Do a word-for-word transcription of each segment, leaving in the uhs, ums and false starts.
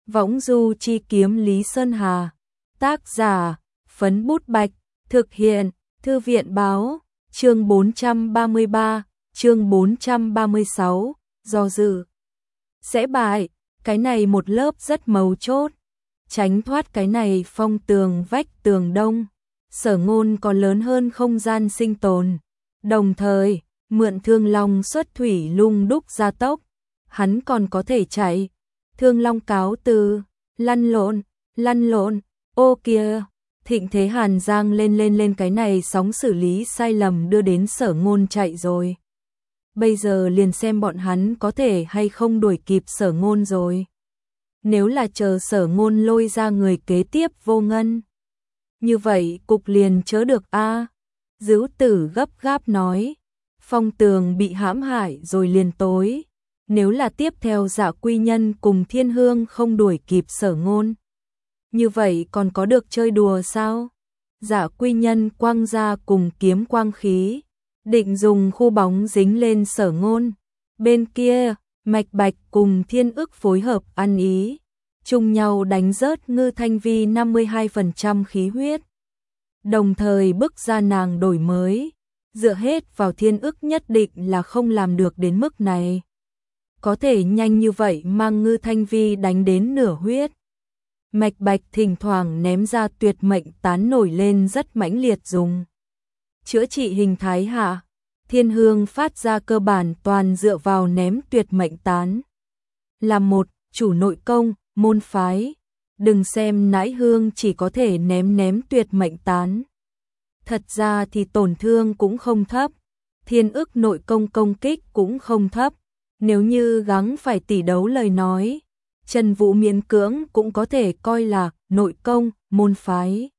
Võng du chi kiếm Lý Sơn Hà. Tác giả, Phấn Bút Bạch. Thực hiện, Thư viện báo. Chương bốn trăm ba mươi ba, chương bốn trăm ba mươi sáu, do dự. Sẽ bại, cái này một lớp rất mấu chốt. Tránh thoát cái này phong tường vách tường đông. Sở Ngôn có lớn hơn không gian sinh tồn. Đồng thời, mượn Thương Long xuất thủy lung đúc gia tốc. Hắn còn có thể chạy. Thương Long cáo từ, lăn lộn, lăn lộn, ô kìa. Thịnh Thế Hàn giang lên lên lên cái này sóng xử lý sai lầm đưa đến Sở Ngôn chạy rồi. Bây giờ liền xem bọn hắn có thể hay không đuổi kịp Sở Ngôn rồi. Nếu là chờ Sở Ngôn lôi ra người kế tiếp Vô Ngân. Như vậy cục liền chớ được a. Dữu Tử gấp gáp nói. Phong tường bị hãm hại rồi liền tối. Nếu là tiếp theo Dạ Quy Nhân cùng Thiên Hương không đuổi kịp Sở Ngôn. Như vậy còn có được chơi đùa sao? Dạ Quy Nhân quang ra cùng kiếm quang khí. Định dùng khu bóng dính lên Sở Ngôn. Bên kia, Mạch Bạch cùng Thiên Ức phối hợp ăn ý. Chung nhau đánh rớt Ngư Thanh Vi năm mươi hai phần trăm khí huyết. Đồng thời bức ra nàng đổi mới. Dựa hết vào Thiên Ức nhất định là không làm được đến mức này. Có thể nhanh như vậy mang Ngư Thanh Vi đánh đến nửa huyết. Mạch Bạch thỉnh thoảng ném ra tuyệt mệnh tán nổi lên rất mãnh liệt dùng. Chữa trị hình thái hạ. Thiên Hương phát ra cơ bản toàn dựa vào ném tuyệt mệnh tán. Là một, chủ nội công, môn phái. Đừng xem Nãi Hương chỉ có thể ném ném tuyệt mệnh tán. Thật ra thì tổn thương cũng không thấp. Thiên Ức nội công công kích cũng không thấp. Nếu như gắng phải tỷ đấu lời nói, Trần Vũ miễn cưỡng cũng có thể coi là nội công, môn phái.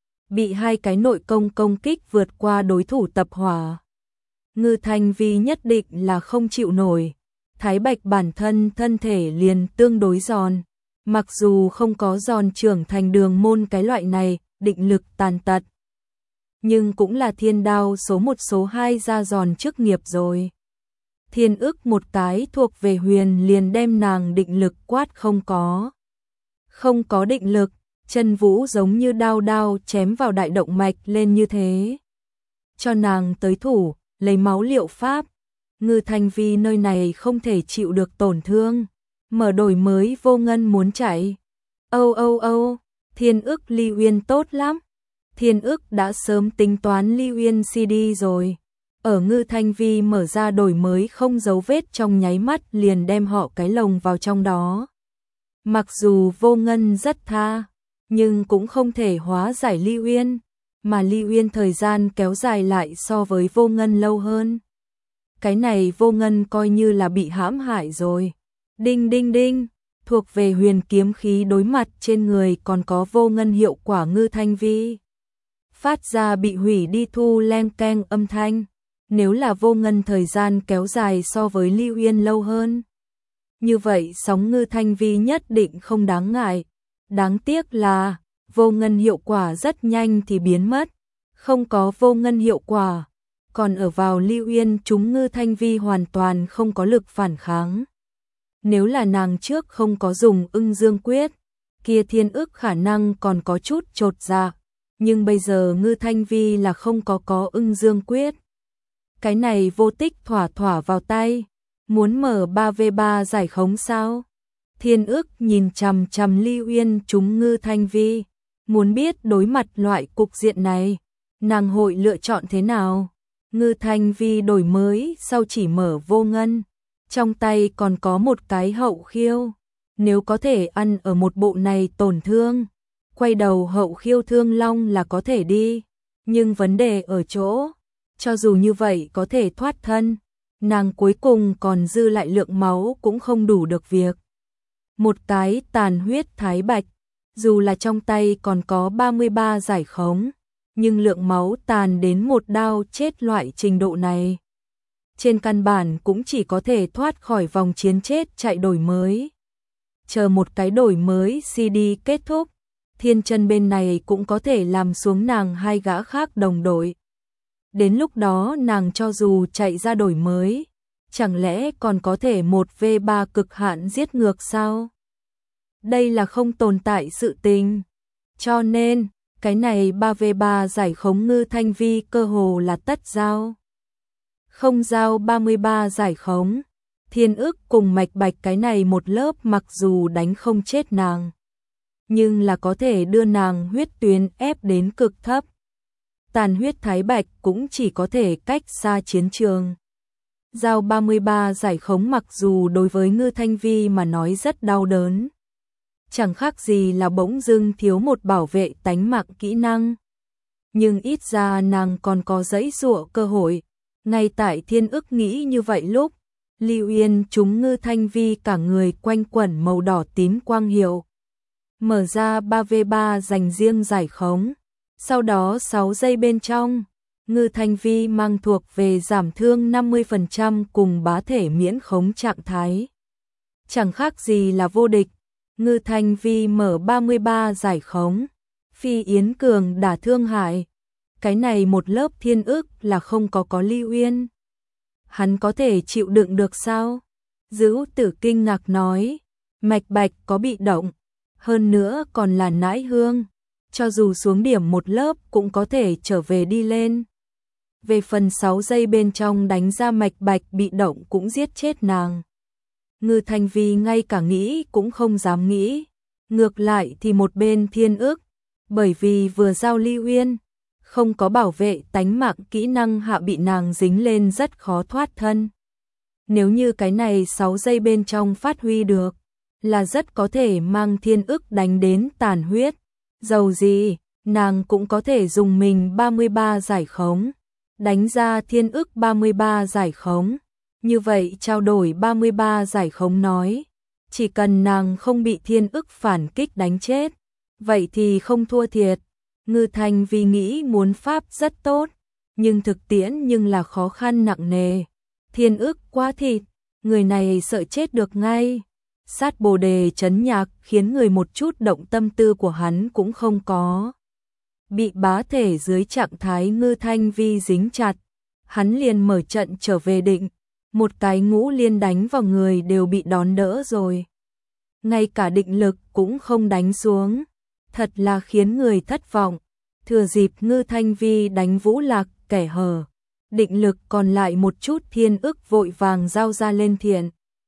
Bị hai cái nội công công kích vượt qua đối thủ tập hỏa. Ngư Thanh Vi nhất định là không chịu nổi. Thái Bạch bản thân thân thể liền tương đối giòn. Mặc dù không có giòn trưởng thành đường môn cái loại này, định lực tàn tật. Nhưng cũng là thiên đao số một số hai ra giòn chức nghiệp rồi. Thiên Ức một cái thuộc về huyền liền đem nàng định lực quát không có. Không có định lực, Trần Vũ giống như đao đao chém vào đại động mạch lên như thế. Cho nàng tới thủ, lấy máu liệu pháp. Ngư Thanh Vi nơi này không thể chịu được tổn thương. Mở đổi mới Vô Ngân muốn chạy. Âu âu âu, Thiên Ức Ly Uyên tốt lắm. Thiên Ức đã sớm tính toán Ly Uyên xê đê rồi. Ở Ngư Thanh Vi mở ra đổi mới không dấu vết trong nháy mắt liền đem họ cái lồng vào trong đó. Mặc dù Vô Ngân rất tha, nhưng cũng không thể hóa giải Ly Uyên, mà Ly Uyên thời gian kéo dài lại so với Vô Ngân lâu hơn. Cái này Vô Ngân coi như là bị hãm hại rồi. Đinh đinh đinh, thuộc về huyền kiếm khí đối mặt trên người còn có Vô Ngân hiệu quả Ngư Thanh Vi. Phát ra bị hủy đi thu len keng âm thanh. Nếu là Vô Ngân thời gian kéo dài so với Ly Uyên lâu hơn. Như vậy sóng Ngư Thanh Vi nhất định không đáng ngại. Đáng tiếc là Vô Ngân hiệu quả rất nhanh thì biến mất. Không có Vô Ngân hiệu quả. Còn ở vào Ly Uyên chúng Ngư Thanh Vi hoàn toàn không có lực phản kháng. Nếu là nàng trước không có dùng Ưng Dương Quyết, kia Thiên Ức khả năng còn có chút chột dạ. Nhưng bây giờ Ngư Thanh Vi là không có có Ưng Dương Quyết. Cái này vô tích thỏa thỏa vào tay. Muốn mở ba vê ba giải khống sao? Thiên Ức nhìn chằm chằm Ly Uyên chúng Ngư Thanh Vi. Muốn biết đối mặt loại cục diện này, nàng hội lựa chọn thế nào? Ngư Thanh Vi đổi mới sau chỉ mở Vô Ngân. Trong tay còn có một cái hậu khiêu. Nếu có thể ăn ở một bộ này tổn thương, quay đầu hậu khiêu Thương Long là có thể đi. Nhưng vấn đề ở chỗ, cho dù như vậy có thể thoát thân, nàng cuối cùng còn dư lại lượng máu cũng không đủ được việc. Một cái tàn huyết Thái Bạch, dù là trong tay còn có ba mươi ba giải khống, nhưng lượng máu tàn đến một đao chết loại trình độ này. Trên căn bản cũng chỉ có thể thoát khỏi vòng chiến chết chạy đổi mới. Chờ một cái đổi mới xê đê kết thúc, Thiên Chân bên này cũng có thể làm xuống nàng hai gã khác đồng đội. Đến lúc đó nàng cho dù chạy ra đổi mới, chẳng lẽ còn có thể một vê ba cực hạn giết ngược sao? đây là không tồn tại sự tình. Cho nên, cái này ba v ba giải khống Ngư Thanh Vi cơ hồ là tất giao. Không giao ba mươi ba giải khống, Thiên Ức cùng Mạch Bạch cái này một lớp mặc dù đánh không chết nàng, nhưng là có thể đưa nàng huyết tuyến ép đến cực thấp. Tàn huyết Thái Bạch cũng chỉ có thể cách xa chiến trường. Giao ba mươi ba giải khống mặc dù đối với Ngư Thanh Vi mà nói rất đau đớn, chẳng khác gì là bỗng dưng thiếu một bảo vệ tánh mạng kỹ năng. Nhưng ít ra nàng còn có giãy giụa cơ hội. Ngay tại Thiên Ức nghĩ như vậy lúc, Lưu Yên trúng Ngư Thanh Vi cả người quanh quẩn màu đỏ tím quang hiệu. Mở ra ba v ba dành riêng giải khống. Sau đó sáu giây bên trong, Ngư Thanh Vi mang thuộc về giảm thương năm mươi phần trăm cùng bá thể miễn khống trạng thái. Chẳng khác gì là vô địch. Ngư Thanh Vi mở ba mươi ba giải khống, Phi Yến Cường đả thương hại. Cái này một lớp Thiên Ức là không có có Lưu Yên. Hắn có thể chịu đựng được sao? Dữ Tử kinh ngạc nói, Mạch Bạch có bị động, hơn nữa còn là nãi hương, cho dù xuống điểm một lớp cũng có thể trở về đi lên. Về phần sáu giây bên trong đánh ra Mạch Bạch bị động cũng giết chết nàng. Ngư Thanh Vi ngay cả nghĩ cũng không dám nghĩ. Ngược lại thì một bên Thiên Ức, bởi vì vừa giao Lưu Yên, không có bảo vệ tánh mạng kỹ năng hạ bị nàng dính lên rất khó thoát thân. Nếu như cái này sáu giây bên trong phát huy được, là rất có thể mang Thiên Ức đánh đến tàn huyết. Dầu gì, nàng cũng có thể dùng mình ba mươi ba giải khống, đánh ra Thiên Ức ba mươi ba giải khống. Như vậy trao đổi ba mươi ba giải khống nói, chỉ cần nàng không bị Thiên Ức phản kích đánh chết, vậy thì không thua thiệt. Ngư Thanh Vi nghĩ muốn pháp rất tốt, nhưng thực tiễn nhưng là khó khăn nặng nề. Thiên Ức quá thịt, người này sợ chết được ngay. Sát Bồ Đề chấn nhạc khiến người một chút động tâm tư của hắn cũng không có. Bị bá thể dưới trạng thái Ngư Thanh Vi dính chặt, hắn liền mở trận trở về định. Một cái ngũ liên đánh vào người đều bị đón đỡ rồi. Ngay cả định lực cũng không đánh xuống. Thật là khiến người thất vọng. Thừa dịp Ngư Thanh Vi đánh Vũ Lạc kẻ hở, định lực còn lại một chút Thiên Ức vội vàng giao ra lên thiện.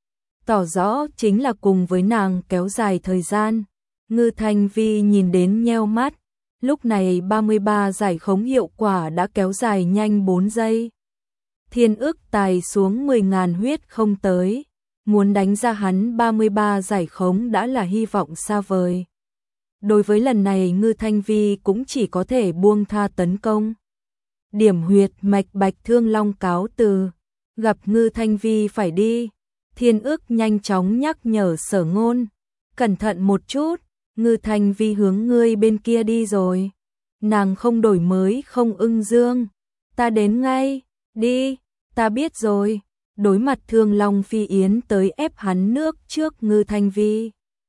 Tỏ rõ chính là cùng với nàng kéo dài thời gian. Ngư Thanh Vi nhìn đến nheo mắt. Lúc này ba mươi ba giải khống hiệu quả đã kéo dài nhanh bốn giây. Thiên Ức tài xuống mười nghìn huyết không tới. Muốn đánh ra hắn ba mươi ba giải khống đã là hy vọng xa vời. Đối với lần này Ngư Thanh Vi cũng chỉ có thể buông tha tấn công. Điểm huyệt Mạch Bạch Thương Long cáo từ. Gặp Ngư Thanh Vi phải đi. Thiên Ức nhanh chóng nhắc nhở Sở Ngôn. Cẩn thận một chút, Ngư Thanh Vi hướng ngươi bên kia đi rồi. Nàng không đổi mới không ưng dương. Ta đến ngay, đi, ta biết rồi. Đối mặt Thương Long Phi Yến tới ép hắn nước trước Ngư Thanh Vi.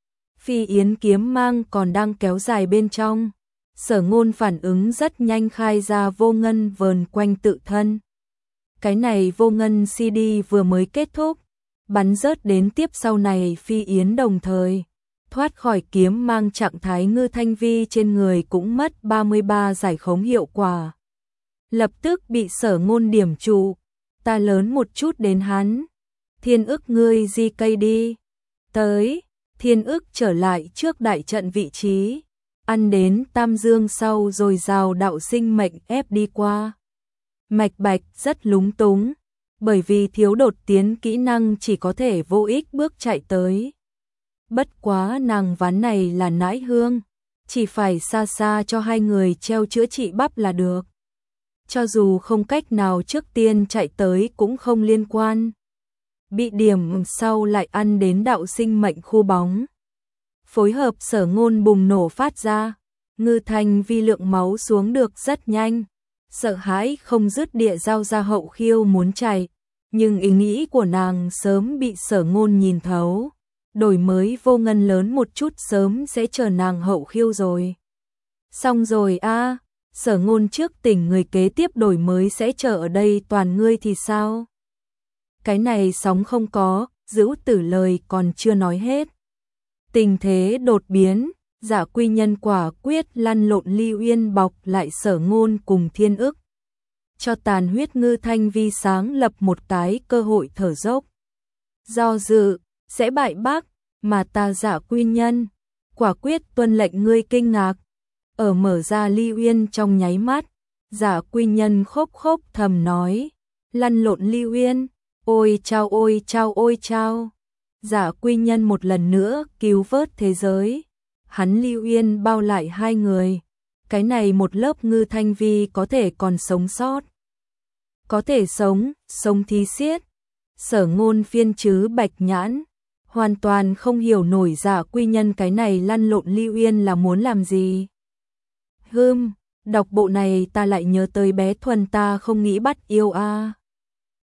Phi Yến kiếm mang còn đang kéo dài bên trong. Sở Ngôn phản ứng rất nhanh khai ra vô ngân vờn quanh tự thân. Cái này vô ngân xê đê vừa mới kết thúc, bắn rớt đến tiếp sau này Phi Yến đồng thời thoát khỏi kiếm mang trạng thái Ngư Thanh Vi trên người cũng mất ba mươi ba giải khống hiệu quả. Lập tức bị Sở Ngôn điểm trụ, ta lớn một chút đến hắn. Thiên Ức ngươi di cây đi. Tới, Thiên Ức trở lại trước đại trận vị trí, ăn đến tam dương sau rồi rào đạo sinh mệnh ép đi qua. Mạch Bạch rất lúng túng, bởi vì thiếu đột tiến kỹ năng chỉ có thể vô ích bước chạy tới. Bất quá nàng ván này là nãi hương, chỉ phải xa xa cho hai người treo chữa trị bắp là được. Cho dù không cách nào trước tiên chạy tới cũng không liên quan. Bị điểm sau lại ăn đến đạo sinh mệnh khu bóng. Phối hợp Sở Ngôn bùng nổ phát ra, Ngư Thanh Vi lượng máu xuống được rất nhanh. Sợ hãi không dứt địa giao ra hậu khiêu muốn chạy, nhưng ý nghĩ của nàng sớm bị Sở Ngôn nhìn thấu. Đổi mới vô ngân lớn một chút sớm sẽ chờ nàng hậu khiêu rồi. Xong rồi a, à, Sở Ngôn trước tỉnh người kế tiếp đổi mới sẽ chờ ở đây toàn ngươi thì sao? Cái này sóng không có, Dữ Tử lời còn chưa nói hết. Tình thế đột biến, Dạ Quy Nhân quả quyết lăn lộn Ly Uyên bọc lại Sở Ngôn cùng Thiên Ức. Cho tàn huyết Ngư Thanh Vi sáng lập một cái cơ hội thở dốc. Do dự, sẽ bại bác, mà ta Dạ Quy Nhân, quả quyết tuân lệnh ngươi kinh ngạc. Ở mở ra Ly Uyên trong nháy mắt, Dạ Quy Nhân khóc khóc thầm nói, lăn lộn Ly Uyên, ôi chao ôi chao ôi chao. Dạ Quy Nhân một lần nữa cứu vớt thế giới. Hắn Ly Uyên bao lại hai người. Cái này một lớp Ngư Thanh Vi có thể còn sống sót. Có thể sống, sống thi xiết. Sở Ngôn phiên chứ bạch nhãn. Hoàn toàn không hiểu nổi Dạ Quy Nhân cái này lăn lộn Ly Uyên là muốn làm gì. Hừm, đọc bộ này ta lại nhớ tới bé Thuần ta không nghĩ bắt yêu a. À.